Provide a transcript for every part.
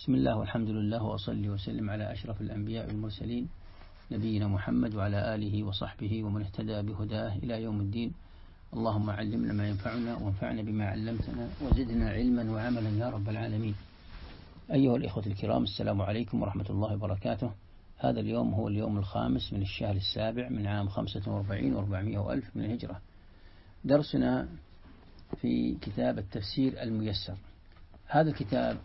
بسم الله والحمد لله وأصلي وسلم على أشرف الأنبياء والمرسلين نبينا محمد وعلى آله وصحبه ومن اهتدى بهداه إلى يوم الدين. اللهم علمنا ما ينفعنا وانفعنا بما علمتنا وزدنا علما وعملا يا رب العالمين. أيها الإخوة الكرام، السلام عليكم ورحمة الله وبركاته. هذا اليوم هو اليوم الخامس من الشهر السابع من عام 45 و400 وألف من الهجرة. درسنا في كتاب التفسير الميسر. هذا الكتاب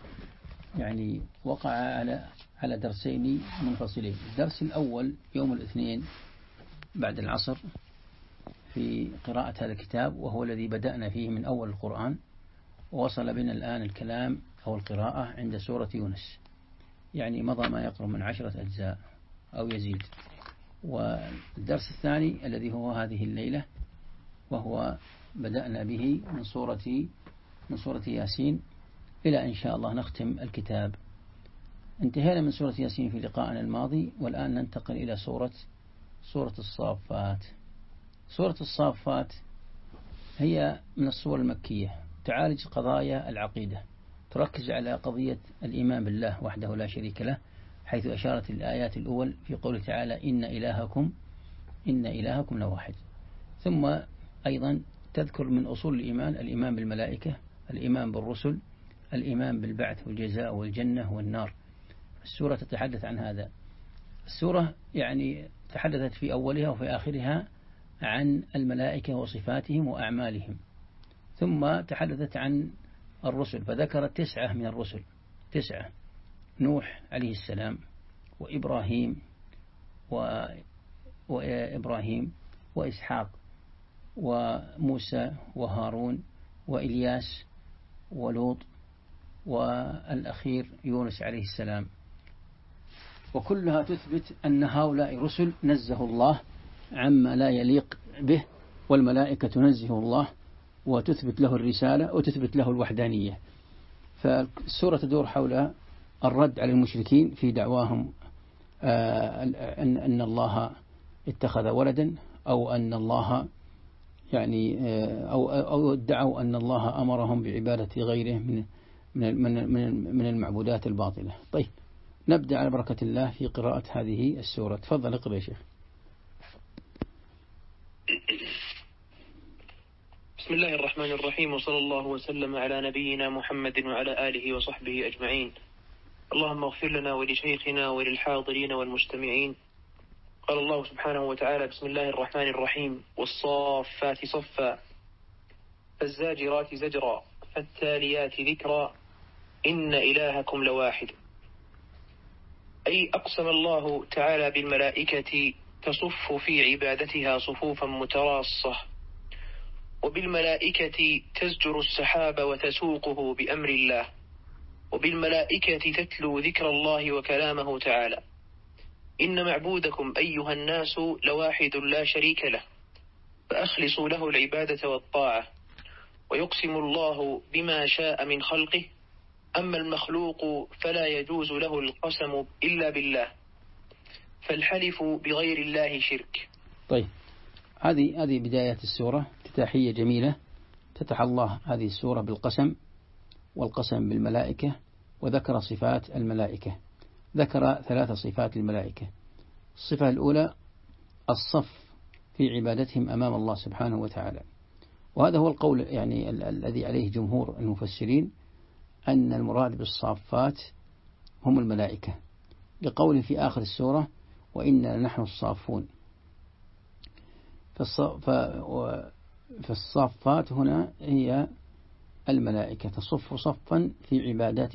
وقع على درسين منفصلين. الدرس الأول يوم الاثنين بعد العصر في قراءة هذا الكتاب، وهو الذي بدأنا فيه من أول القرآن، ووصل بنا الآن الكلام أو القراءة عند سورة يونس، مضى ما يقرب من 10 أجزاء أو يزيد. والدرس الثاني الذي هو هذه الليلة، وهو بدأنا به من سورة ياسين إلى إن شاء الله نختم الكتاب. انتهينا من سورة ياسين في لقائنا الماضي، والآن ننتقل إلى سورة الصافات. سورة الصافات هي من السور المكية، تعالج قضايا العقيدة، تركز على قضية الإيمان بالله وحده لا شريك له، حيث أشارت الآيات الأول في قوله تعالى إن إلهكم لواحد. ثم أيضا تذكر من أصول الإيمان بالملائكة، الإيمان بالرسل، الإيمان بالبعث والجزاء والجنة والنار. السورة تتحدث عن هذا. السورة تحدثت في أولها وفي آخرها عن الملائكة وصفاتهم وأعمالهم، ثم تحدثت عن الرسل فذكرت 9 من الرسل، 9: نوح عليه السلام، وإبراهيم وإسحاق وموسى وهارون وإلياس ولوط، والأخير يونس عليه السلام. وكلها تثبت أن هؤلاء رسل نزه الله عما لا يليق به، والملائكة تنزه الله وتثبت له الرسالة وتثبت له الوحدانية. فالسورة تدور حول الرد على المشركين في دعواهم أن الله اتخذ ولدا، أو أن الله أو ادعوا أن الله أمرهم بعبادة غيره من المعبودات الباطلة. طيب، نبدأ على بركة الله في قراءة هذه السورة. تفضل اقرأ يا شيخ. بسم الله الرحمن الرحيم، وصلى الله وسلم على نبينا محمد وعلى آله وصحبه أجمعين. اللهم اغفر لنا ولشيخنا وللحاضرين والمستمعين. قال الله سبحانه وتعالى: بسم الله الرحمن الرحيم: والصافات صفا فالزاجرات زجرا فالتاليات ذكرا إن إلهكم لواحد. أي أقسم الله تعالى بالملائكة تصف في عبادتها صفوفا متراصة، وبالملائكة تزجر السحاب وتسوقه بأمر الله، وبالملائكة تتلو ذكر الله وكلامه تعالى. إن معبودكم أيها الناس لواحد لا شريك له، فأخلصوا له العبادة والطاعة. ويقسم الله بما شاء من خلقه، أما المخلوق فلا يجوز له القسم إلا بالله، فالحلف بغير الله شرك. طيب، هذه بداية السورة، افتتاحية جميلة. افتتح الله هذه السورة بالقسم، والقسم بالملائكة، وذكر صفات الملائكة. ذكر 3 صفات للملائكة. الصفة الأولى الصف في عبادتهم أمام الله سبحانه وتعالى، وهذا هو القول الذي عليه جمهور المفسرين، أن المراد بالصافات هم الملائكة، لقوله في آخر السورة: وإنا نحن الصافون. فالصافات هنا هي الملائكة، تصف صفا في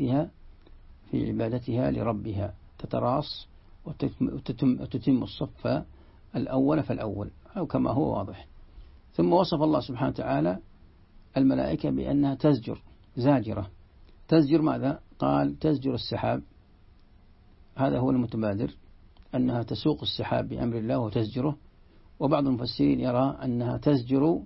عبادتها لربها، تتراص وتتم الصف الأول فالأول، أو كما هو واضح. ثم وصف الله سبحانه وتعالى الملائكة بأنها تزجر، زاجرة. تزجر ماذا؟ قال: تزجر السحاب. هذا هو المتبادر، أنها تسوق السحاب بأمر الله وتزجره. وبعض المفسرين يرى أنها تزجر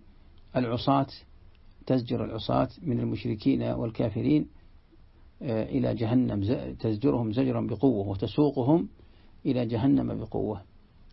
العصاة من المشركين والكافرين إلى جهنم، تزجرهم زجرا بقوة وتسوقهم إلى جهنم بقوة،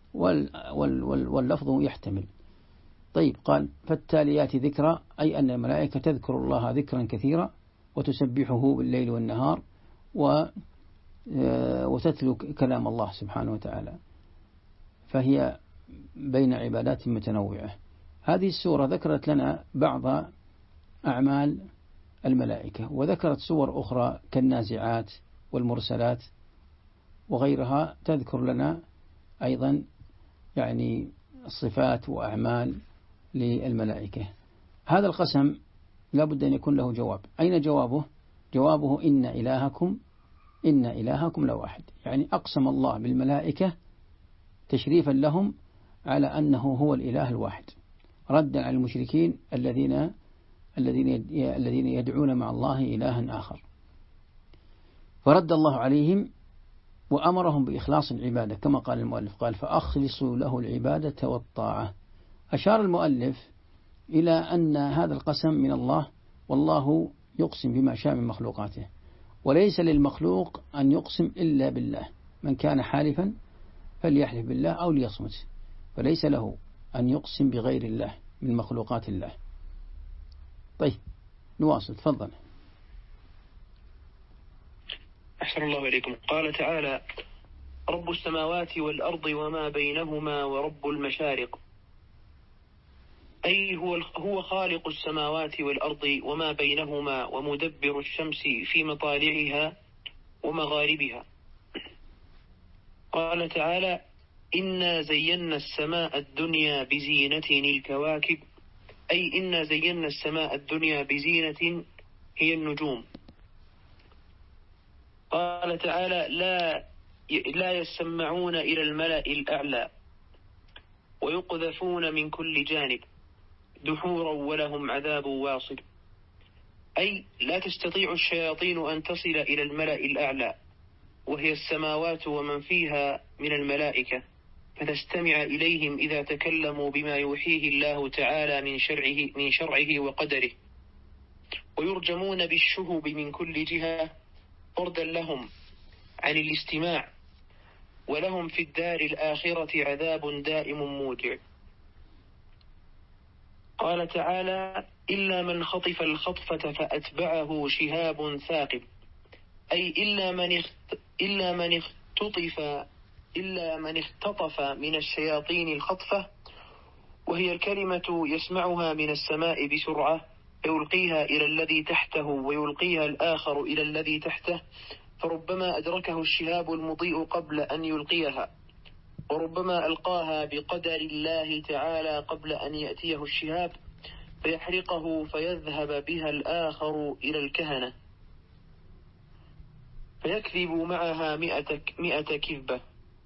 واللفظ يحتمل. طيب، قال: فالتاليات ذكرى، أي أن الملائكة تذكر الله ذكرا كثيرا وتسبحه بالليل والنهار وتتلو كلام الله سبحانه وتعالى، فهي بين عبادات متنوعة. هذه السورة ذكرت لنا بعض أعمال الملائكة، وذكرت صور أخرى كالنازعات والمرسلات وغيرها تذكر لنا أيضا يعني صفات وأعمال للملائكة. هذا القسم لا بد أن يكون له جواب. أين جوابه؟ جوابه إن إلهكم لواحد، يعني أقسم الله بالملائكة تشريفا لهم على أنه هو الإله الواحد، ردا على المشركين الذين يدعون مع الله إلها آخر. فرد الله عليهم وأمرهم بإخلاص العبادة كما قال المؤلف، قال فأخلصوا له العبادة والطاعة. أشار المؤلف إلى أن هذا القسم من الله، والله يقسم بما شاء من مخلوقاته، وليس للمخلوق أن يقسم إلا بالله، من كان حالفا فليحلف بالله أو ليصمت، فليس له أن يقسم بغير الله من مخلوقات الله. طيب نواصل، تفضل. أحسن الله إليكم. قال تعالى: رب السماوات والأرض وما بينهما ورب المشارق، أي هو خالق السماوات والأرض وما بينهما ومدبر الشمس في مطالعها ومغاربها. قال تعالى: إنا زينا السماء الدنيا بزينة الكواكب، أي إنا زينا السماء الدنيا بزينة هي النجوم. قال تعالى: لا يسمعون إلى الملأ الأعلى ويقذفون من كل جانب دحورا ولهم عذاب واصب، أي لا تستطيع الشياطين أن تصل إلى الملأ الأعلى وهي السماوات ومن فيها من الملائكة، فتستمع إليهم إذا تكلموا بما يوحيه الله تعالى من شرعه وقدره، ويرجمون بالشهب من كل جهة طردا لهم عن الاستماع، ولهم في الدار الآخرة عذاب دائم موجع. قال تعالى: إلا من خطف الخطفة فأتبعه شهاب ثاقب، أي إلا من اختطف من الشياطين الخطفة، وهي الكلمة يسمعها من السماء بسرعة فيلقيها إلى الذي تحته ويلقيها الآخر إلى الذي تحته، فربما أدركه الشهاب المضيء قبل أن يلقيها، وربما ألقاها بقدر الله تعالى قبل أن يأتيه الشهاب فيحرقه فيذهب بها الآخر إلى الكهنة فيكذب معها 100 كذبة.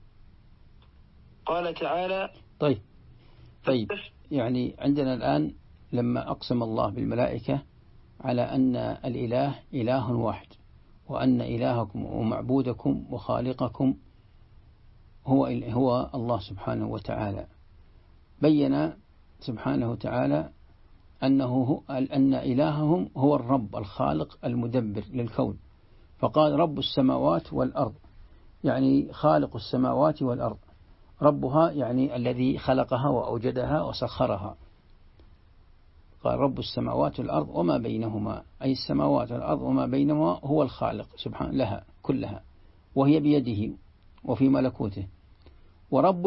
قال تعالى: طيب يعني عندنا الآن لما أقسم الله بالملائكة على أن الإله إله واحد، وأن إلهكم ومعبودكم وخالقكم هو الله سبحانه وتعالى، بين سبحانه وتعالى أن إلههم هو الرب الخالق المدبر للكون، فقال رب السماوات والأرض، يعني خالق السماوات والأرض، ربها يعني الذي خلقها وأوجدها وسخرها. قال رب السماوات والأرض وما بينهما، أي السماوات والأرض وما بينهما هو الخالق سبحانه لها كلها، وهي بيده وفي ملكوته. ورب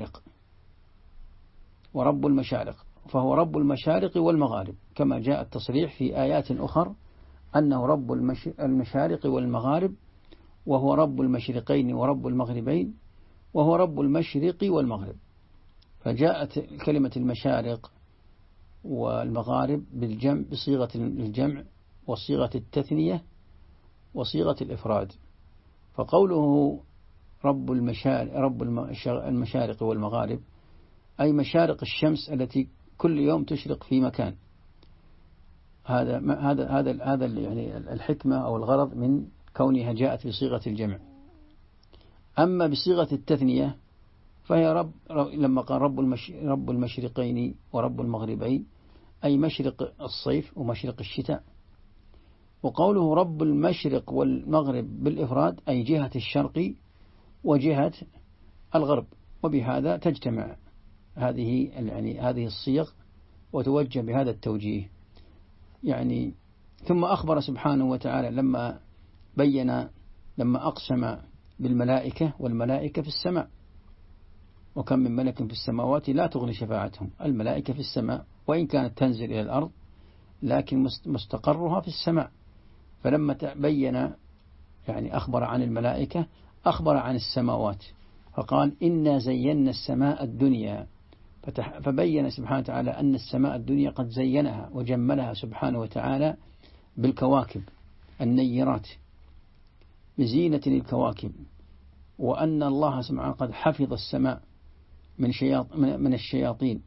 المشارق فهو رب المشارق والمغارب، كما جاء التصريح في آيات أخر أنه رب المشارق والمغارب، وهو رب المشرقين ورب المغربين، وهو رب المشرق والمغرب. فجاءت كلمة المشارق والمغارب بالجمع بصيغة الجمع وصيغة التثنية وصيغة الإفراد. فقوله رب المشارق والمغارب أي مشارق الشمس التي كل يوم تشرق في مكان. هذا يعني الحكمة أو الغرض من كونها جاءت بصيغة الجمع. أما بصيغة التثنية فهي لما قال رب المشرقين ورب المغربين أي مشرق الصيف ومشرق الشتاء. وقوله رب المشرق والمغرب بالإفراد أي جهة الشرق وجهة الغرب، وبهذا تجتمع هذه الصيغ وتوجه بهذا التوجيه. يعني ثم أخبر سبحانه وتعالى لما بين لما أقسم بالملائكة والملائكة في السماء، وكم من ملك في السماوات لا تغني شفاعتهم. الملائكة في السماء وإن كانت تنزل إلى الأرض لكن مستقرها في السماء. فلما تبين يعني أخبر عن الملائكة أخبر عن السماوات، فقال إنا زينا السماء الدنيا، فبين سبحانه وتعالى أن السماء الدنيا قد زينها وجملها سبحانه وتعالى بالكواكب النيرات بزينة الكواكب، وأن الله سبحانه قد حفظ السماء من الشياطين.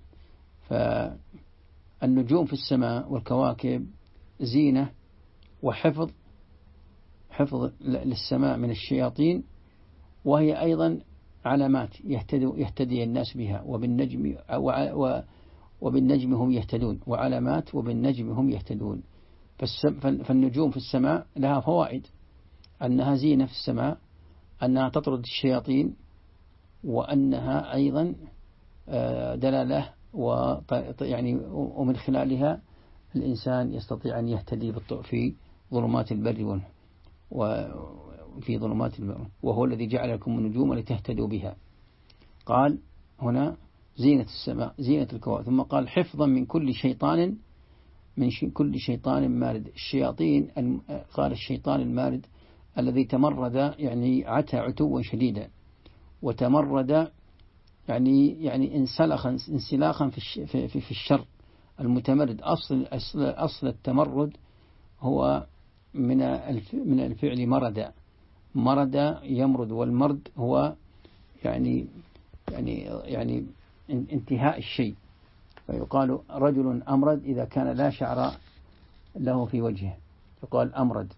فالنجوم في السماء والكواكب زينة وحفظ للسماء من الشياطين، وهي أيضا علامات يهتدي الناس بها، وبالنجم هم يهتدون، وعلامات وبالنجم هم يهتدون. فالنجوم في السماء لها فوائد، أنها زينة في السماء، أنها تطرد الشياطين، وأنها أيضا دلالة يعني ومن خلالها الإنسان يستطيع أن يهتدي في ظلمات البر وفي ظلمات البر، وهو الذي جعل لكم النجوم لتهتدوا بها. قال هنا زينة السماء زينة الكواكب، ثم قال حفظا من كل شيطان مارد. الشياطين قال الشيطان المارد الذي تمرد يعني عتى عتوا شديدا، وتمرد يعني انسلاخا في الشر. المتمرد أصل التمرد هو من الفعل مرد يمرد، والمرد هو يعني انتهاء الشيء. فيقال رجل أمرد إذا كان لا شعر له في وجهه، يقال أمرد.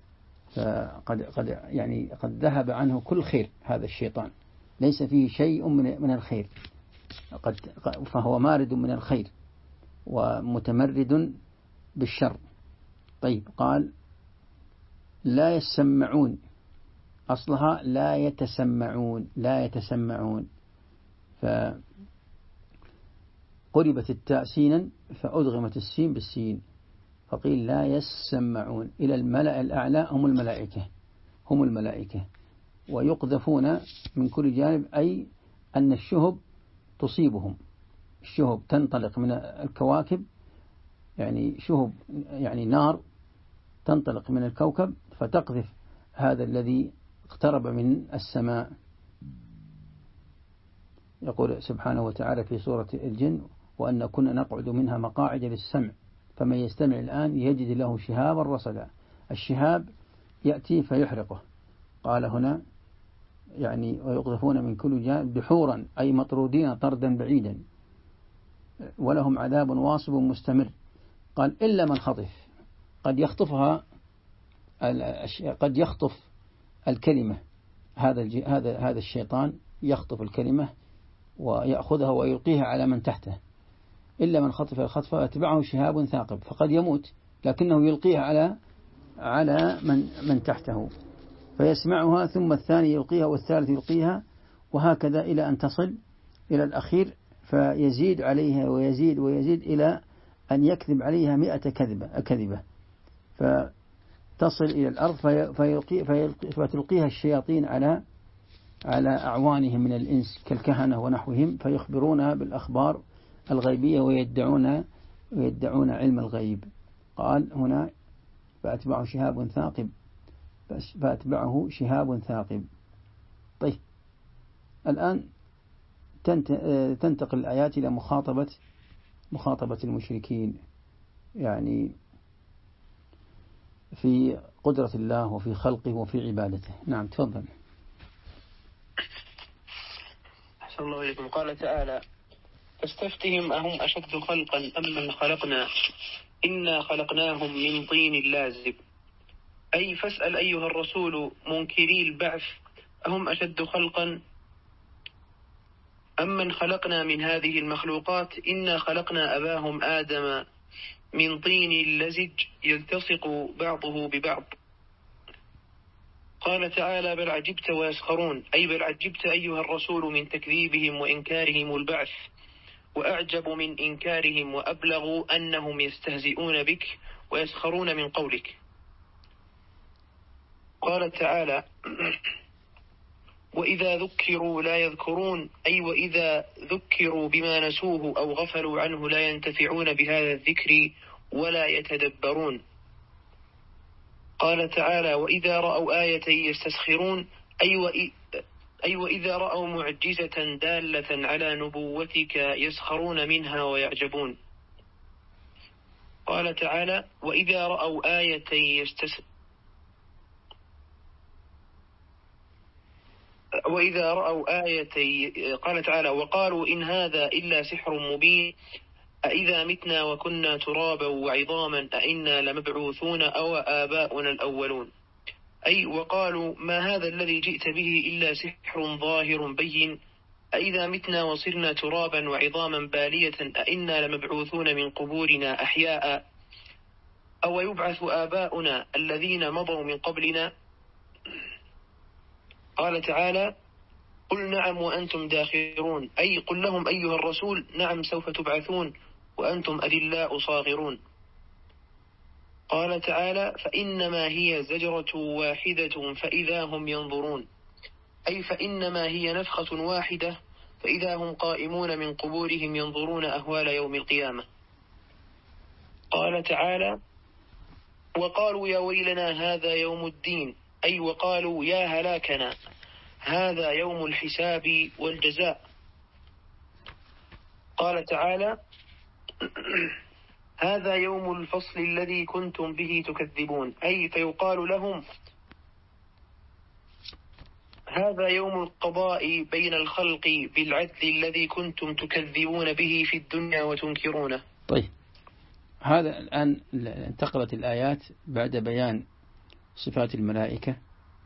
قد ذهب عنه كل خير، هذا الشيطان ليس فيه شيء من الخير، فهو مارد من الخير ومتمرد بالشر. طيب قال لا يسمعون، أصلها لا يتسمعون، فقربت التاء سينا فأدغمت السين بالسين، فقيل لا يسمعون. إلى الملأ الأعلى هم الملائكة، ويقذفون من كل جانب، أي أن الشهب تصيبهم، الشهب تنطلق من الكواكب، يعني شهب يعني نار تنطلق من الكوكب فتقذف هذا الذي اقترب من السماء. يقول سبحانه وتعالى في سورة الجن وأن كنا نقعد منها مقاعد للسمع فمن يستمع الآن يجد له شهابا رصدا. الشهاب يأتي فيحرقه. قال هنا يعني ويقذفون من كل جانب دحورا، أي مطرودين طردا بعيدا، ولهم عذاب واصب مستمر. قال إلا من خطف، قد يخطف الكلمة، هذا الشيطان يخطف الكلمة ويأخذها ويلقيها على من تحته. إلا من خطف الخطف فأتبعه شهاب ثاقب، فقد يموت لكنه يلقيها على من تحته، فيسمعها ثم الثاني يلقيها والثالث يلقيها، وهكذا إلى أن تصل إلى الأخير، فيزيد عليها ويزيد إلى أن يكذب عليها 100 كذبة، فتصل إلى الأرض فتلقيها الشياطين على أعوانهم من الإنس كالكهنة ونحوهم، فيخبرونها بالأخبار الغيبية ويدعون علم الغيب. قال هنا فأتبعه شهاب ثاقب. طيب الآن تنتقل الآيات إلى مخاطبة المشركين، يعني في قدرة الله وفي خلقه وفي عبادته. نعم تفضل. أحسن الله إليكم. قال تعالى فاستفتهم أهم أشد خلقا أم من خلقنا إنا خلقناهم من طين لازب. أي فاسأل أيها الرسول منكري البعث أهم أشد خلقا أم من خلقنا من هذه المخلوقات إنا خلقنا أباهم آدم من طين لزج يلتصق بعضه ببعض. قال تعالى بل عجبت ويسخرون، أي بل عجبت أيها الرسول من تكذيبهم وإنكارهم البعث، وأعجب من إنكارهم وأبلغ أنهم يستهزئون بك ويسخرون من قولك. قال تعالى: وإذا ذكروا لا يذكرون، أي وإذا ذكروا بما نسوه أو غفلوا عنه لا ينتفعون بهذا الذكر ولا يتدبرون. قال تعالى: وإذا رأوا آية يستسخرون، أي وإذا رأوا معجزة دالة على نبوتك يسخرون منها ويعجبون. قال تعالى: وإذا رأوا آية قال تعالى: وقالوا إن هذا إلا سحر مبين أإذا متنا وكنا ترابا وعظاما أإنا لمبعوثون أو آباؤنا الأولون. أي وقالوا ما هذا الذي جئت به إلا سحر ظاهر بين أإذا متنا وصرنا ترابا وعظاما بالية أإنا لمبعوثون من قبورنا أحياء أو يبعث آباؤنا الذين مضوا من قبلنا. قال تعالى: قل نعم وأنتم داخرون، أي قل لهم أيها الرسول نعم سوف تبعثون وأنتم أذلاء صاغرون. قال تعالى: فإنما هي زجرة واحدة فإذا هم ينظرون، أي فإنما هي نفخة واحدة فإذا هم قائمون من قبورهم ينظرون أهوال يوم القيامة. قال تعالى: وقالوا يا ويلنا هذا يوم الدين، أي وقالوا يا هلاكنا هذا يوم الحساب والجزاء. قال تعالى: هذا يوم الفصل الذي كنتم به تكذبون، أي فيقال لهم هذا يوم القضاء بين الخلق بالعدل الذي كنتم تكذبون به في الدنيا وتنكرونه. طيب، هذا الآن انتقلت الآيات بعد بيان صفات الملائكة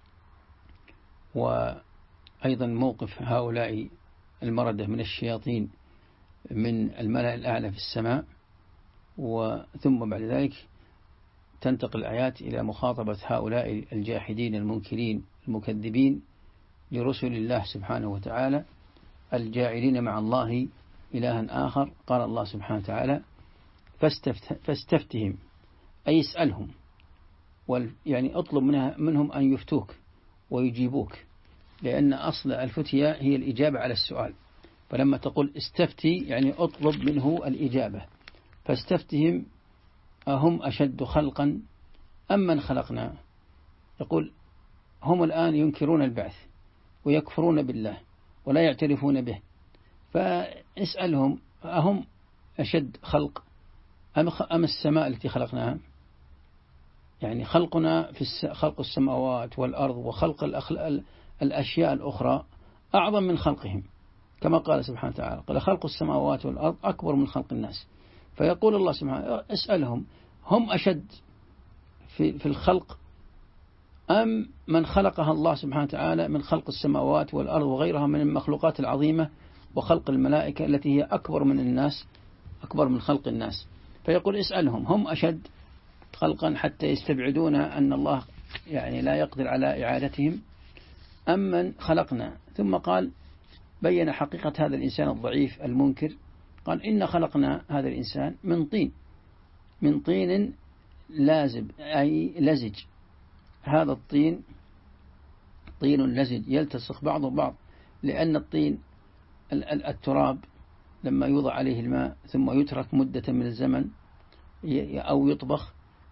وأيضا موقف هؤلاء المردة من الشياطين من الملأ الأعلى في السماء، وثم بعد ذلك تنتقل الآيات إلى مخاطبة هؤلاء الجاحدين المنكرين المكذبين لرسل الله سبحانه وتعالى الجاعلين مع الله إلها آخر. قال الله سبحانه وتعالى: فاستفتهم، أي اسألهم، يعني اطلب منهم أن يفتوك ويجيبوك، لأن أصل الفتية هي الإجابة على السؤال، فلما تقول استفتي يعني اطلب منه الإجابة. فاستفتهم أهم أشد خلقا أم من خلقنا. يقول هم الآن ينكرون البعث ويكفرون بالله ولا يعترفون به، فاسألهم أهم أشد خلق أم السماء التي خلقناها. يعني خلقنا في خلق السماوات والأرض وخلق الأشياء الأخرى أعظم من خلقهم، كما قال سبحانه وتعالى: قال خلق السماوات والأرض أكبر من خلق الناس. فيقول الله سبحانه: اسألهم هم أشد في الخلق أم من خلقها الله سبحانه وتعالى من خلق السماوات والأرض وغيرها من المخلوقات العظيمة وخلق الملائكة التي هي أكبر من الناس، أكبر من خلق الناس. فيقول اسألهم هم أشد خلقا حتى يستبعدون أن الله يعني لا يقدر على إعادتهم أم من خلقنا. ثم قال بين حقيقة هذا الإنسان الضعيف المنكر، قال إن خلقنا هذا الإنسان من طين لازب، أي لزج. هذا الطين طين لزج يلتصق بعضه بعض، لأن الطين التراب لما يوضع عليه الماء ثم يترك مدة من الزمن أو يطبخ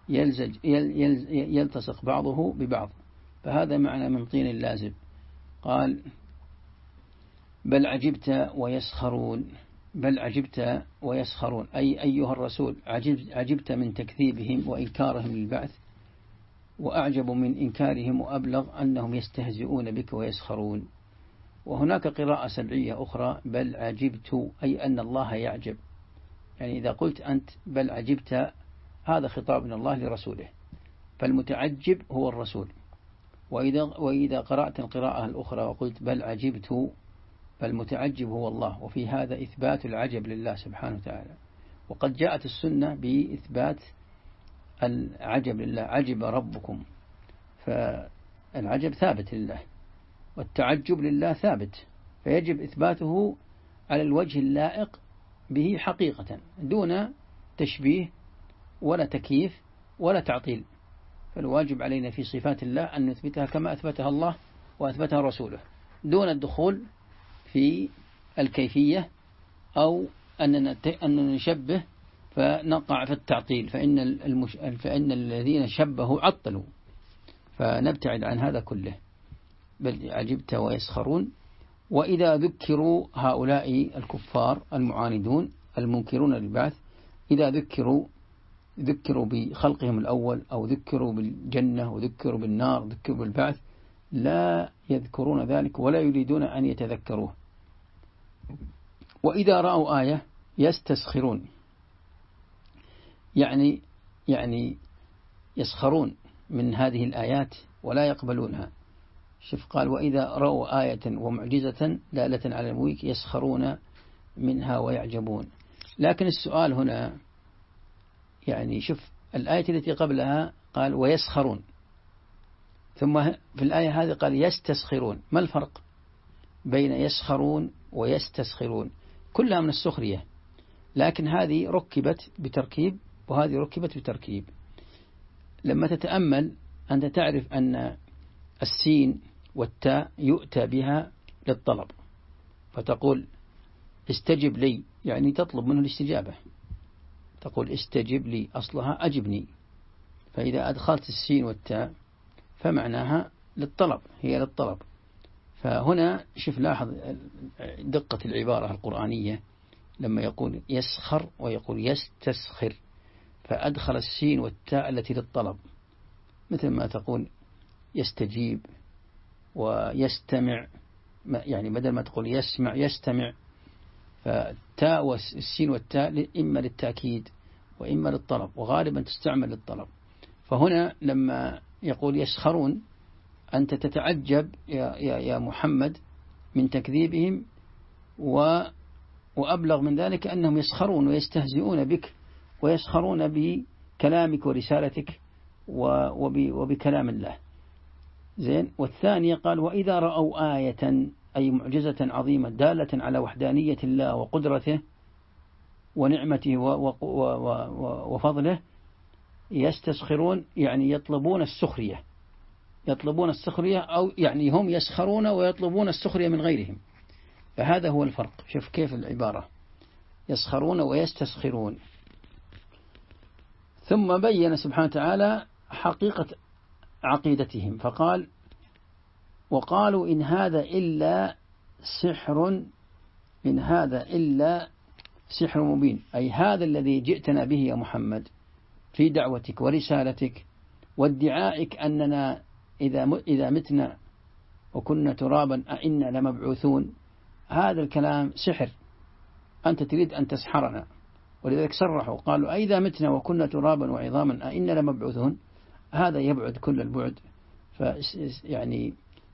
يلتصق بعضه ببعض، فهذا معنى من طين لازب. قال بل عجبت ويسخرون، بل عجبت ويسخرون، أي أيها الرسول عجبت من تكذيبهم وإنكارهم للبعث، وأعجب من إنكارهم وأبلغ أنهم يستهزئون بك ويسخرون. وهناك قراءة سبعية أخرى بل عجبت، أي أن الله يعجب. يعني إذا قلت أنت بل عجبت هذا خطاب من الله لرسوله، فالمتعجب هو الرسول. وإذا قرأت القراءة الأخرى وقلت بل عجبت فالمتعجب هو الله، وفي هذا إثبات العجب لله سبحانه وتعالى. وقد جاءت السنة بإثبات العجب لله: عجب ربكم، فالعجب ثابت لله والتعجب لله ثابت، فيجب إثباته على الوجه اللائق به حقيقة دون تشبيه ولا تكييف ولا تعطيل. فالواجب علينا في صفات الله أن نثبتها كما أثبتها الله وأثبتها رسوله، دون الدخول في الكيفية أو أن نشبه فنقع في التعطيل، فإن الذين شبهوا عطلوا، فنبتعد عن هذا كله. بل عجبت ويسخرون. وإذا ذكروا هؤلاء الكفار المعاندون المنكرون للبعث، إذا ذكروا بخلقهم الأول أو ذكروا بالجنة وذكروا بالنار ذكروا بالبعث، لا يذكرون ذلك ولا يريدون أن يتذكروه. وإذا رأوا آية يستسخرون، يعني يسخرون من هذه الآيات ولا يقبلونها. شوف قال وإذا رأوا آية ومعجزة دالة على الملك يسخرون منها ويعجبون. لكن السؤال هنا يعني شوف الآية التي قبلها قال ويسخرون، ثم في الآية هذه قال يستسخرون. ما الفرق بين يسخرون ويستسخرون؟ كلها من السخرية، لكن هذه ركبت بتركيب وهذه ركبت بتركيب. لما تتأمل أنت تعرف أن السين والتاء يؤتى بها للطلب، فتقول استجب لي، يعني تطلب منه الاستجابة، تقول استجب لي أصلها أجبني، فإذا أدخلت السين والتاء فمعناها للطلب، هي للطلب. فهنا شوف لاحظ دقة العبارة القرآنية لما يقول يسخر ويقول يستسخر، فأدخل السين والتاء التي للطلب، مثل ما تقول يستجيب ويستمع، يعني بدل ما تقول يسمع يستمع، فالتاء والسين والتاء إما للتأكيد وإما للطلب، وغالبا تستعمل للطلب. فهنا لما يقول يسخرون أنت تتعجب يا محمد من تكذيبهم، وأبلغ من ذلك أنهم يسخرون ويستهزئون بك ويسخرون بكلامك ورسالتك وبكلام الله. زين. والثانية قال وإذا رأوا آية أي معجزة عظيمة دالة على وحدانية الله وقدرته ونعمته وفضله يستسخرون، يعني يطلبون السخرية أو يعني هم يسخرون ويطلبون السخرية من غيرهم. فهذا هو الفرق. شوف كيف العبارة، يسخرون ويستسخرون. ثم بين سبحانه وتعالى حقيقة عقيدتهم فقال وقالوا إن هذا إلا سحر مبين، أي هذا الذي جئتنا به يا محمد في دعوتك ورسالتك وادعائك أننا إذا متنا وكنا ترابا أئنا لمبعوثون، هذا الكلام سحر، أنت تريد أن تسحرنا. ولذلك صرحوا قالوا أئذا متنا وكنا ترابا وعظاما أئنا لمبعوثون، هذا يبعد كل البعد. يعني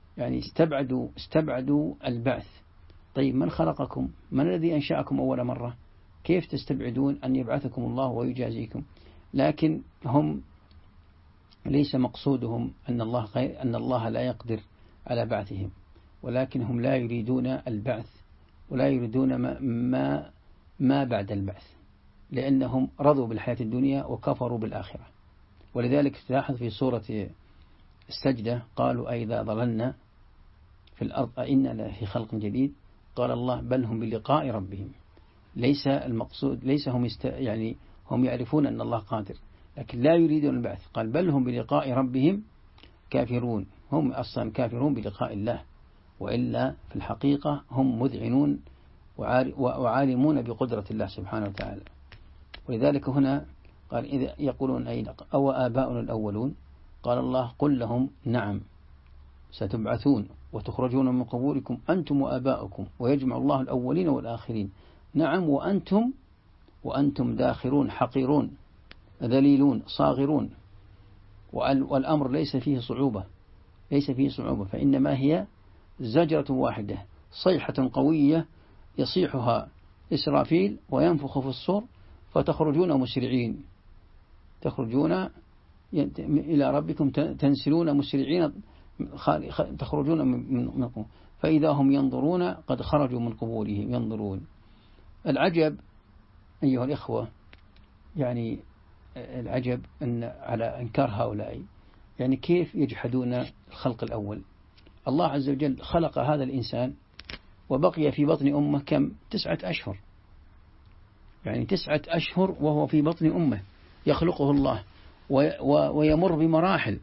استبعدوا البعث. طيب من خلقكم؟ من الذي أنشأكم أول مرة؟ كيف تستبعدون أن يبعثكم الله ويجازيكم؟ لكن هم ليس مقصودهم أن الله لا يقدر على بعثهم، ولكن هم لا يريدون البعث ولا يريدون ما بعد البعث، لأنهم رضوا بالحياة الدنيا وكفروا بالآخرة. ولذلك تلاحظ في سورة السجدة قالوا أئذا ضللنا في الأرض أئنا في خلق جديد، قال الله بل هم بلقاء ربهم. ليس المقصود، ليس هم يعني هم يعرفون أن الله قادر لكن لا يريدون البعث. قال بل هم بلقاء ربهم كافرون، هم أصلا كافرون بلقاء الله، وإلا في الحقيقة هم مذعنون وعالمون بقدرة الله سبحانه وتعالى. ولذلك هنا قال إذا يقولون أو آباؤنا الأولون، قال الله قل لهم نعم ستبعثون وتخرجون من قبوركم أنتم وآباؤكم ويجمع الله الأولين والآخرين. نعم وأنتم داخرون حقيرون ذليلون صاغرون. والأمر ليس فيه صعوبة، فإنما هي زجرة واحدة، صيحة قوية يصيحها إسرافيل وينفخ في الصور فتخرجون مسرعين، تخرجون إلى ربكم تنسلون مسرعين، تخرجون منكم فإذا هم ينظرون قد خرجوا من قبورهم ينظرون. العجب أيها الإخوة، يعني العجب أن على إنكار هؤلاء يعني كيف يجحدون الخلق الأول؟ الله عز وجل خلق هذا الإنسان وبقي في بطن أمه كم؟ 9 أشهر، يعني 9 أشهر وهو في بطن أمه يخلقه الله، ويمر بمراحل،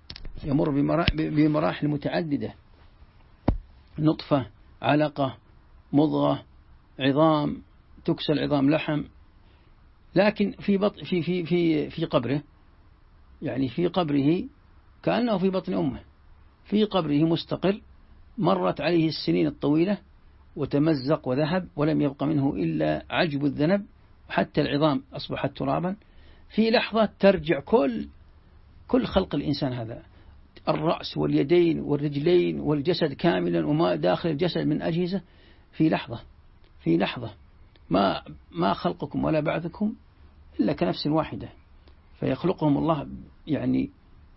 بمراحل متعددة، نطفة، علقة، مضغة، عظام، تكسى العظام، لحم. لكن في قبره، يعني في قبره كأنه في بطن أمه، في قبره مستقر، مرت عليه السنين الطويلة وتمزق وذهب ولم يبق منه إلا عجب الذنب، حتى العظام أصبحت ترابا. في لحظة ترجع كل خلق الإنسان هذا، الرأس واليدين والرجلين والجسد كاملا وما داخل الجسد من أجهزة، في لحظة ما خلقكم ولا بعثكم إلا كنفس واحدة، فيخلقهم الله يعني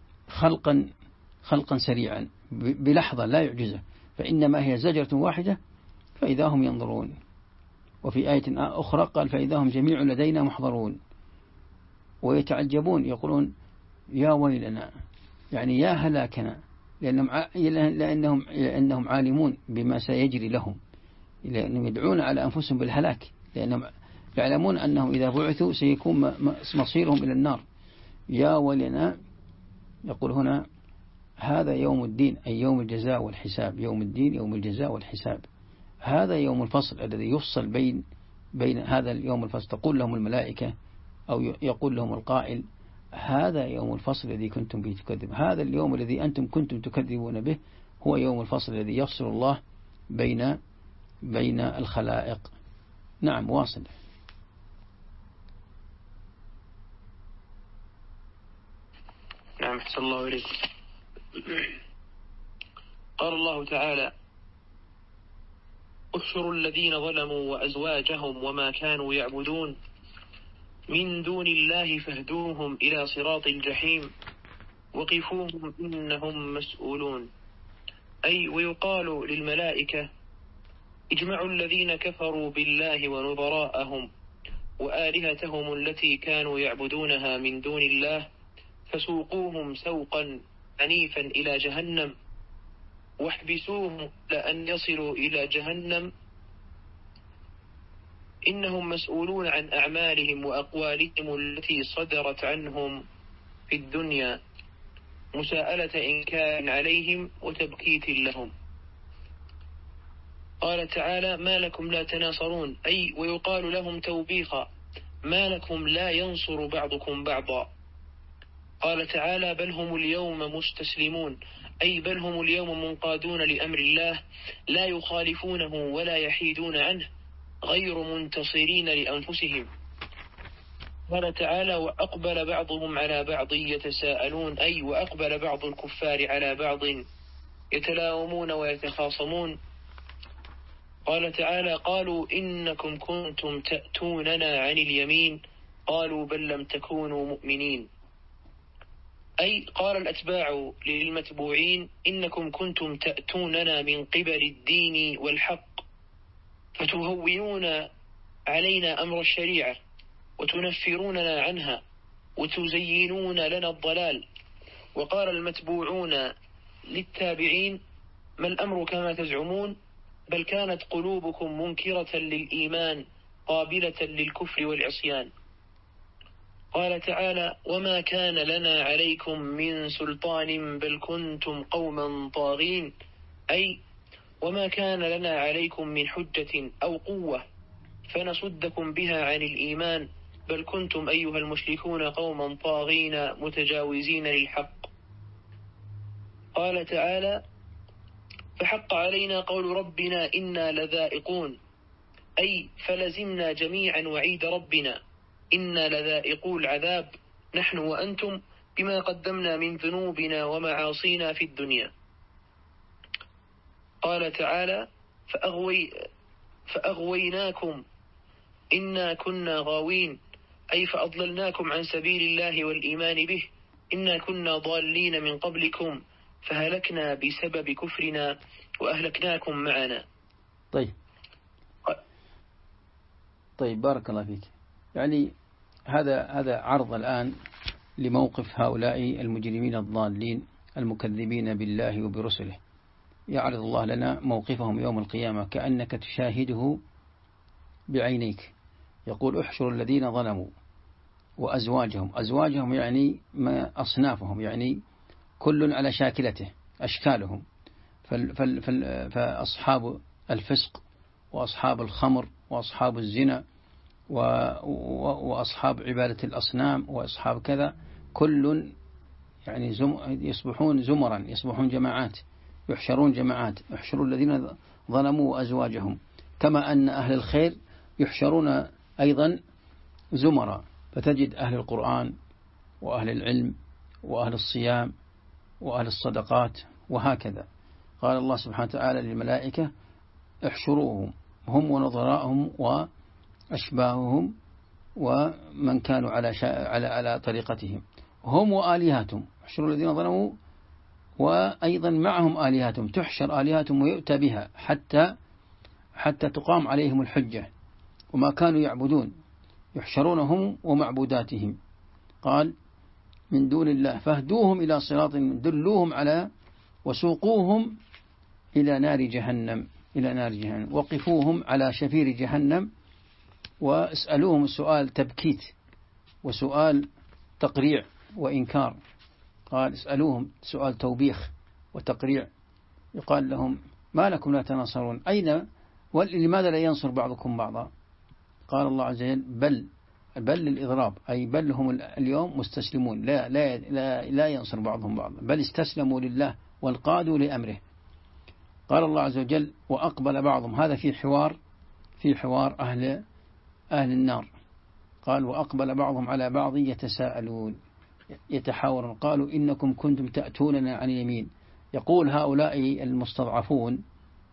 خلقا سريعا بلحظة لا يعجزه، فإنما هي زجرة واحدة فإذا هم ينظرون. وفي آية أخرى قال فإذا هم جميع لدينا محضرون، ويتعجبون يقولون يا ويلنا، يعني يا هلاكنا، لأنهم عالمون بما سيجري لهم، لأنهم يدعون على أنفسهم بالهلاك، لأنهم يعلمون أنهم إذا بعثوا سيكون مصيرهم إلى النار. يا ويلنا، يقول هنا هذا يوم الدين، أي يوم الجزاء والحساب، يوم الدين يوم الجزاء والحساب، هذا يوم الفصل الذي يفصل بين هذا اليوم الفصل. تقول لهم الملائكة أو يقول لهم القائل هذا يوم الفصل الذي كنتم به تكذبون، هذا اليوم الذي أنتم كنتم تكذبون به هو يوم الفصل الذي يفصل الله بين الخلائق. نعم، واصل. نعم، أحسن الله إليكم. قال الله تعالى احشروا الذين ظلموا وأزواجهم وما كانوا يعبدون من دون الله فاهدوهم إلى صراط الجحيم وقفوهم إنهم مسؤولون. أي ويقال للملائكة اجمعوا الذين كفروا بالله ونظراءهم وآلهتهم التي كانوا يعبدونها من دون الله فسوقوهم سوقا عنيفا إلى جهنم واحبسوهم لأن يصلوا إلى جهنم إنهم مسؤولون عن أعمالهم وأقوالهم التي صدرت عنهم في الدنيا مساءلة إنكار عليهم وتبكيت لهم. قال تعالى ما لكم لا تناصرون، أي ويقال لهم توبيخا ما لكم لا ينصر بعضكم بعضا. قال تعالى بل هم اليوم مستسلمون، أي بل هم اليوم منقادون لأمر الله لا يخالفونه ولا يحيدون عنه غير منتصرين لأنفسهم. قال تعالى وأقبل بعضهم على بعض يتساءلون، أي وأقبل بعض الكفار على بعض يتلاومون ويتخاصمون. قال تعالى قالوا إنكم كنتم تأتوننا عن اليمين قالوا بل لم تكونوا مؤمنين، أي قال الأتباع للمتبوعين إنكم كنتم تأتوننا من قبل الدين والحق فتهونون علينا أمر الشريعة وتنفروننا عنها وتزينون لنا الضلال. وقال المتبوعون للتابعين ما الأمر كما تزعمون بل كانت قلوبكم منكرة للإيمان قابلة للكفر والعصيان. قال تعالى وما كان لنا عليكم من سلطان بل كنتم قوما طاغين، أي وما كان لنا عليكم من حجة أو قوة فنصدكم بها عن الإيمان بل كنتم أيها المشركون قوما طاغين متجاوزين للحق. قال تعالى فحق علينا قول ربنا إنا لذائقون، أي فلزمنا جميعا وعيد ربنا إنا لذائقو العذاب نحن وأنتم بما قدمنا من ذنوبنا ومعاصينا في الدنيا. قال تعالى فأغويناكم إنا كنا غاوين، أي فأضللناكم عن سبيل الله والإيمان به إنا كنا ضالين من قبلكم فهلكنا بسبب كفرنا وأهلكناكم معنا. طيب بارك الله فيك. يعني هذا عرض الآن لموقف هؤلاء المجرمين الضالين المكذبين بالله وبرسله. يعرض الله لنا موقفهم يوم القيامة كأنك تشاهده بعينيك. يقول احشروا الذين ظلموا وأزواجهم يعني ما أصنافهم، يعني كل على شاكلته أشكالهم، فأصحاب الفسق وأصحاب الخمر وأصحاب الزنا وأصحاب عبادة الأصنام وأصحاب كذا، كل يعني يصبحون زمرا، يصبحون جماعات، يحشرون جماعات. يحشرون الذين ظلموا وأزواجهم، كما أن أهل الخير يحشرون أيضا زمرا، فتجد أهل القرآن وأهل العلم وأهل الصيام وأهل الصدقات وهكذا. قال الله سبحانه وتعالى للملائكة احشروهم هم ونظراءهم وأشباههم ومن كانوا على طريقتهم هم وآلهتهم. احشروا الذين ظلموا وأيضا معهم آلهتهم، تحشر آلهتهم ويؤتى بها حتى تقام عليهم الحجة وما كانوا يعبدون، يحشرونهم ومعبوداتهم. قال من دون الله فاهدوهم إلى صراط، دلوهم على وسوقوهم إلى نار جهنم، وقفوهم على شفير جهنم واسألوهم سؤال تبكيت وسؤال تقريع وإنكار. قال اسألوهم سؤال توبيخ وتقريع، يقال لهم ما لكم لا تناصرون، لماذا لا ينصر بعضكم بعضا؟ قال الله عز وجل بل للإضراب، أي بل هم اليوم مستسلمون، لا ينصر بعضهم بعضا، بل استسلموا لله وانقادوا لأمره. قال الله عز وجل وأقبل بعضهم، هذا في حوار أهل النار. قال وأقبل بعضهم على بعض يتساءلون يتحاورون قالوا إنكم كنتم تأتوننا عن اليمين. يقول هؤلاء المستضعفون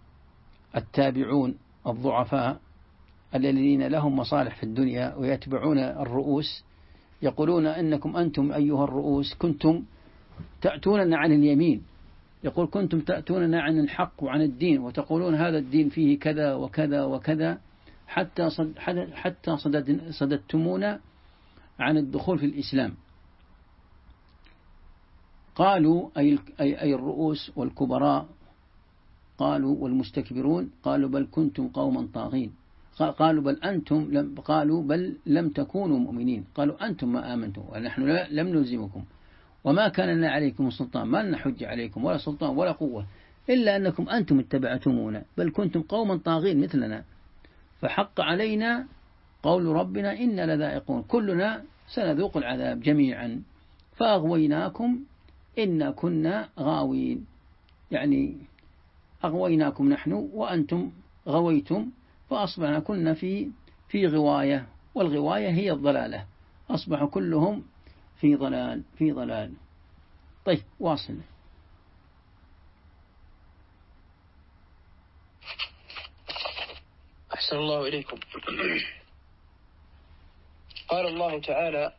التابعون الضعفاء الذين لهم مصالح في الدنيا ويتبعون الرؤوس، يقولون إنكم أنتم أيها الرؤوس كنتم تأتوننا عن اليمين. يقول كنتم تأتوننا عن الحق وعن الدين وتقولون هذا الدين فيه كذا وكذا وكذا، حتى صددتمونا عن الدخول في الإسلام. قالوا أي الرؤوس والكبراء، قالوا والمستكبرون، قالوا بل كنتم قوما طاغين، قالوا بل لم تكونوا مؤمنين، قالوا أنتم ما آمنتم ونحن لم نلزمكم وما كان لنا عليكم سلطان، ما لنا حج عليكم ولا سلطان ولا قوة إلا أنكم أنتم اتبعتمونا، بل كنتم قوما طاغين مثلنا، فحق علينا قول ربنا إنا لذائقون، كلنا سنذوق العذاب جميعا، فأغويناكم إنا كنا غاوين، يعني أغويناكم نحن وأنتم غويتم، فأصبحنا كلنا في غواية، والغواية هي الضلالة، أصبح كلهم في ضلال. طيب واصل. أحسن الله إليكم. قال الله تعالى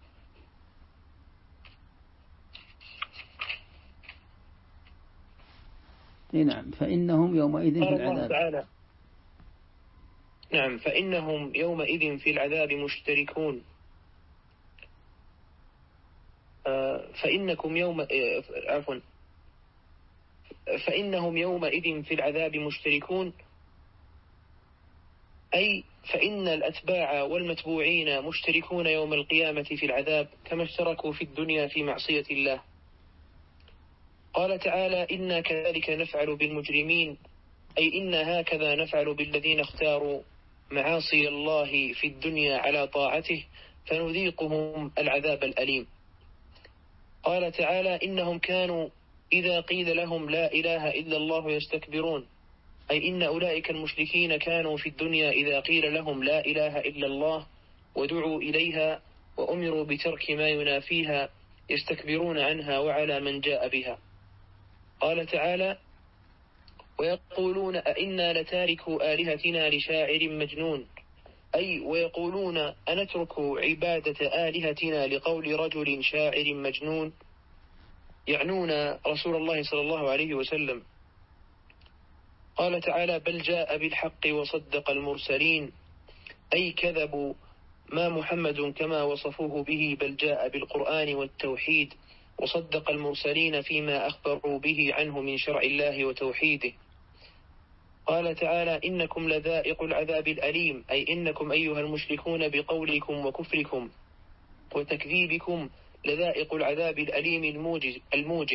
نعم فإنهم يومئذ في العذاب. نعم فإنهم يومئذ في العذاب مشتركون. فإنهم يومئذ في العذاب مشتركون، أي فإن الأتباع والمتبوعين مشتركون يوم القيامة في العذاب كما اشتركوا في الدنيا في معصية الله. قال تعالى إنا كذلك نفعل بالمجرمين، أي إنا هكذا نفعل بالذين اختاروا معاصي الله في الدنيا على طاعته فنذيقهم العذاب الأليم. قال تعالى إنهم كانوا إذا قيل لهم لا إله إلا الله يستكبرون، أي إن أولئك المشركين كانوا في الدنيا إذا قيل لهم لا إله إلا الله ودعوا إليها وأمروا بترك ما ينافيها يستكبرون عنها وعلى من جاء بها. قال تعالى ويقولون أئنا لتاركوا آلهتنا لشاعر مجنون، أي ويقولون أنترك عبادة آلهتنا لقول رجل شاعر مجنون، يعنون رسول الله صلى الله عليه وسلم. قال تعالى بل جاء بالحق وصدق المرسلين، أي كذبوا ما محمد كما وصفوه به، بل جاء بالقرآن والتوحيد وصدق المرسلين فيما أخبروا به عنه من شرع الله وتوحيده. قال تعالى: إنكم لذائق العذاب الأليم، أي إنكم أيها المشركون بقولكم وكفركم وتكذيبكم لذائق العذاب الأليم الموجع.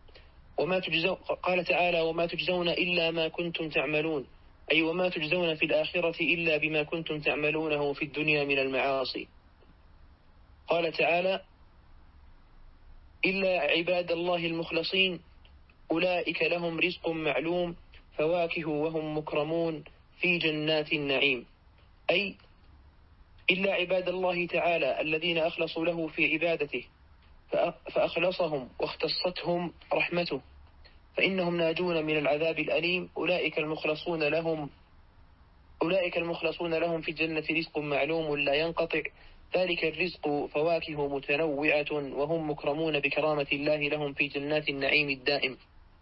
قال تعالى: وما تجزون إلا ما كنتم تعملون، أي وما تجزون في الآخرة إلا بما كنتم تعملونه في الدنيا من المعاصي. قال تعالى: إلا عباد الله المخلصين أولئك لهم رزق معلوم فواكه وهم مكرمون في جنات النعيم، أي إلا عباد الله تعالى الذين أخلصوا له في عبادته فأخلصهم واختصتهم رحمته، فإنهم ناجون من العذاب الأليم. أولئك المخلصون لهم في الجنة رزق معلوم لا ينقطع، ذلك الرزق فواكه متنوعة وهم مكرمون بكرامة الله لهم في جنات النعيم الدائم.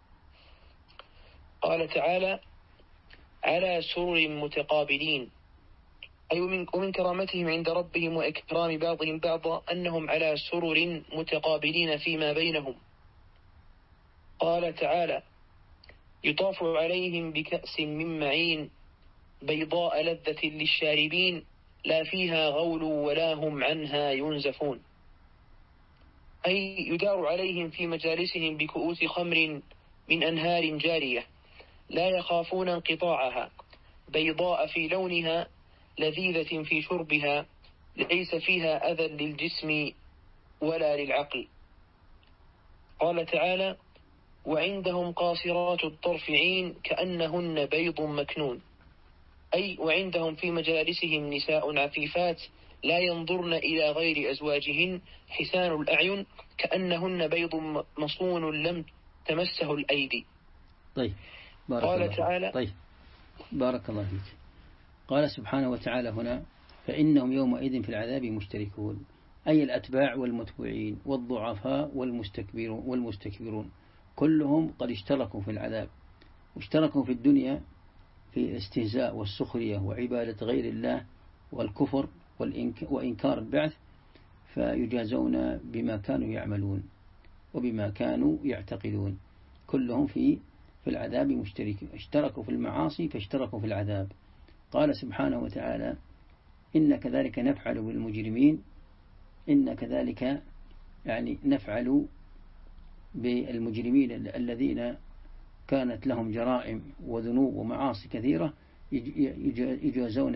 قال تعالى: على سرر متقابلين، أي ومن كرامتهم عند ربهم وإكرام بعضهم بعضا أنهم على سرر متقابلين فيما بينهم. قال تعالى: يطاف عليهم بكأس من معين بيضاء لذة للشاربين لا فيها غول ولا هم عنها ينزفون، أي يدار عليهم في مجالسهم بكؤوس خمر من أنهار جارية لا يخافون انقطاعها، بيضاء في لونها لذيذة في شربها، ليس فيها أذى للجسم ولا للعقل. قال تعالى: وعندهم قاصرات الطرف عين كأنهن بيض مكنون، أي وعندهم في مجالسهم نساء عفيفات لا ينظرن إلى غير أزواجهن حسان الأعين كأنهن بيض مصون لم تمسه الأيدي. طيب قال تعالى: طيب بارك الله فيك. قال سبحانه وتعالى هنا: فإنهم يومئذ في العذاب مشتركون، أي الأتباع والمتبوعين والضعفاء والمستكبرون كلهم قد اشتركوا في العذاب، واشتركوا في الدنيا في الاستهزاء والسخرية وعبادة غير الله والكفر وإنكار البعث، فيجازون بما كانوا يعملون وبما كانوا يعتقدون. كلهم في العذاب مشتركين، اشتركوا في المعاصي فاشتركوا في العذاب. قال سبحانه وتعالى: إن كذلك نفعل بالمجرمين، إن كذلك يعني نفعل بالمجرمين الذين كانت لهم جرائم وذنوب ومعاصي كثيرة، يجازون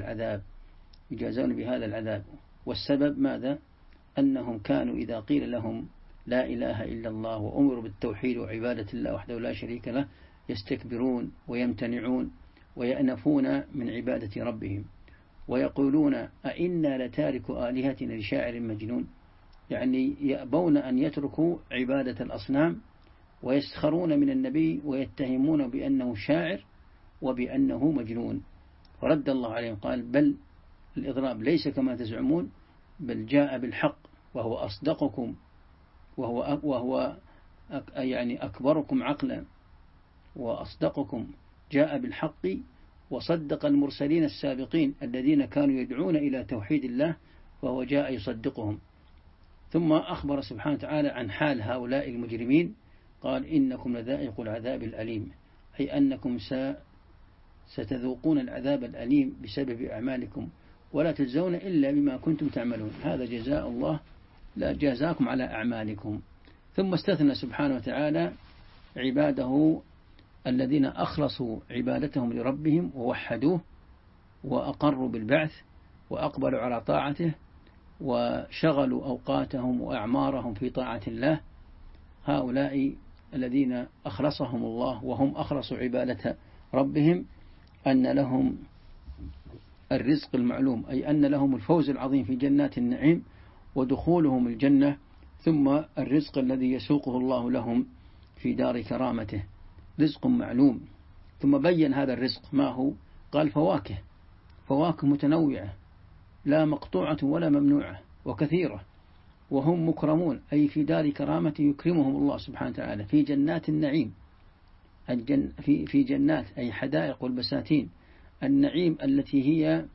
بهذا العذاب. والسبب ماذا؟ أنهم كانوا إذا قيل لهم لا إله إلا الله وأمروا بالتوحيد وعبادة الله وحده لا شريك له يستكبرون ويمتنعون ويأنفون من عبادة ربهم، ويقولون أئنا لتارك آلهتنا لشاعر مجنون، يعني يأبون أن يتركوا عبادة الأصنام ويسخرون من النبي ويتهمون بأنه شاعر وبأنه مجنون. فرد الله عليهم قال: بل الإضراب ليس كما تزعمون، بل جاء بالحق وهو أصدقكم وهو يعني أكبركم عقلا وأصدقكم، جاء بالحق وصدق المرسلين السابقين الذين كانوا يدعون إلى توحيد الله، وهو جاء يصدقهم. ثم أخبر سبحانه وتعالى عن حال هؤلاء المجرمين، قال: إنكم لذائق العذاب الأليم، أي أنكم ستذوقون العذاب الأليم بسبب أعمالكم ولا تجزون إلا بما كنتم تعملون، هذا جزاء الله لا جازاكم على أعمالكم. ثم استثنى سبحانه وتعالى عباده الذين أخلصوا عبادتهم لربهم ووحدوه وأقروا بالبعث وأقبلوا على طاعته وشغلوا أوقاتهم وأعمارهم في طاعة الله. هؤلاء الذين أخلصهم الله وهم أخلصوا عبادة ربهم أن لهم الرزق المعلوم، أي أن لهم الفوز العظيم في جنات النعيم ودخولهم الجنة، ثم الرزق الذي يسوقه الله لهم في دار كرامته رزق معلوم. ثم بين هذا الرزق ما هو، قال: فواكه متنوعة لا مقطوعة ولا ممنوعة وكثيرة، وهم مكرمون، أي في دار كرامة يكرمهم الله سبحانه وتعالى في جنات النعيم. في جنات أي حدائق والبساتين، النعيم التي هي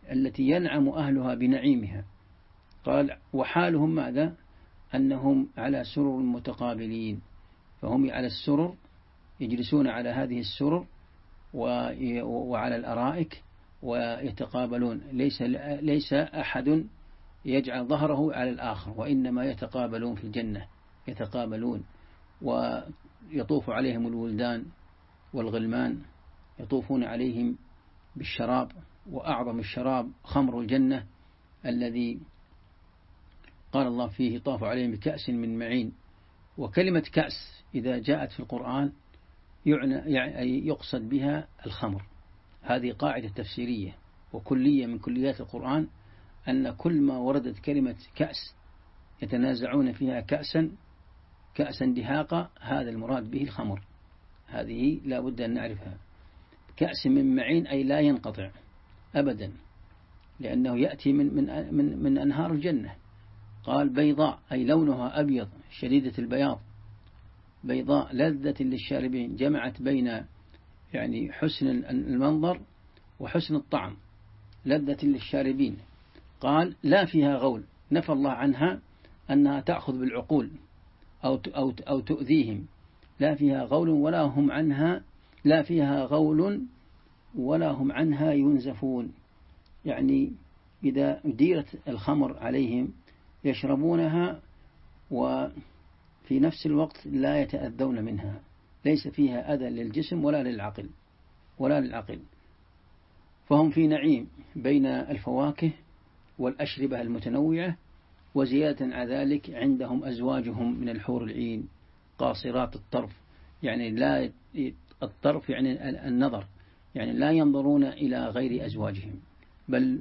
التي ينعم أهلها بنعيمها. قال وحالهم ماذا؟ أنهم على سرر متقابلين، فهم على السرر يجلسون على هذه السرر وعلى الأرائك ويتقابلون، ليس أحد يجعل ظهره على الآخر، وإنما يتقابلون في الجنة، يتقابلون ويطوف عليهم الولدان والغلمان، يطوفون عليهم بالشراب، وأعظم الشراب خمر الجنة الذي قال الله فيه طاف عليهم بكأس من معين. وكلمة كأس إذا جاءت في القرآن يعني يقصد بها الخمر. هذه قاعدة تفسيرية وكلية من كليات القرآن، أن كل ما وردت كلمة كأس يتنازعون فيها كأسا دهاقا، هذا المراد به الخمر. هذه لا بد أن نعرفها. كأس من معين أي لا ينقطع أبدا، لأنه يأتي من أنهار الجنة. قال بيضاء أي لونها أبيض شديدة البياض، بيضاء لذة للشاربين، جمعت بين يعني حسن المنظر وحسن الطعم، لذة للشاربين. قال لا فيها غول، نفى الله عنها أنها تأخذ بالعقول أو تؤذيهم. لا فيها غول ولا هم عنها، لا فيها غول ولا هم عنها ينزفون. يعني إذا ديرت الخمر عليهم يشربونها وفي نفس الوقت لا يتأذون منها، ليس فيها أذى للجسم ولا للعقل. فهم في نعيم بين الفواكه والأشربة المتنوعة، وزيادة على ذلك عندهم أزواجهم من الحور العين قاصرات الطرف، يعني لا الطرف يعني النظر، يعني لا ينظرون إلى غير أزواجهم، بل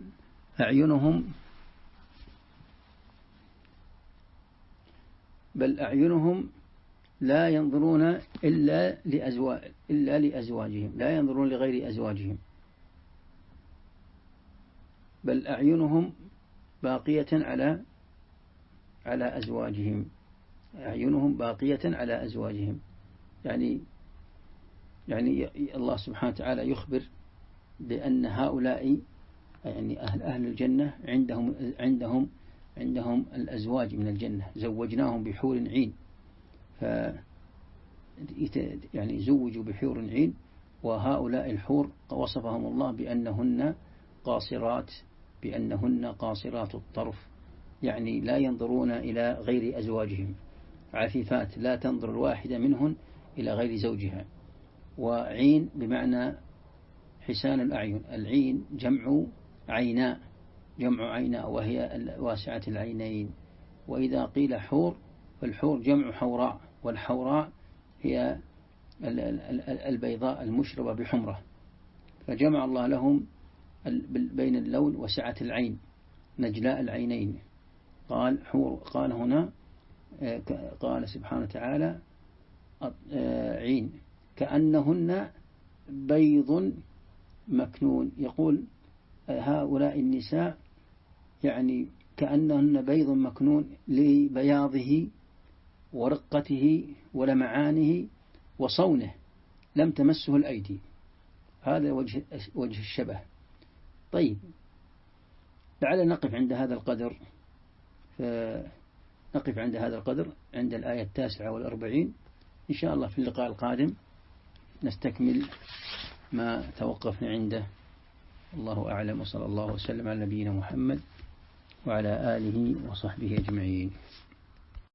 أعينهم لا ينظرون إلا لأزواجهم، لا ينظرون لغير أزواجهم، بل أعينهم باقية على أزواجهم، أعينهم باقية على أزواجهم. يعني الله سبحانه وتعالى يخبر بأن هؤلاء يعني أهل الجنة عندهم الأزواج من الجنة، زوجناهم بحور عين، يعني زوجوا بحور عين. وهؤلاء الحور وصفهم الله بأنهن قاصرات الطرف، يعني لا ينظرون إلى غير أزواجهم، عفيفات لا تنظر الواحدة منهن إلى غير زوجها. وعين بمعنى حسان الأعين، العين جمع عيناء وهي واسعة العينين. وإذا قيل حور فالحور جمع حوراء، والحوراء هي البيضاء المشربة بحمرة، فجمع الله لهم بين اللون وسعة العين، نجلاء العينين. قال حور، قال هنا قال سبحانه وتعالى عين كأنهن بيض مكنون. يقول هؤلاء النساء يعني كأنهن بيض مكنون لبياضه ورقته ولمعانه وصونه، لم تمسه الأيدي. هذا وجه الشبه. طيب، لعل نقف عند هذا القدر، عند الآية 49 إن شاء الله. في اللقاء القادم نستكمل ما توقفنا عنده. الله أعلم، وصلى الله وسلم على نبينا محمد وعلى آله وصحبه أجمعين.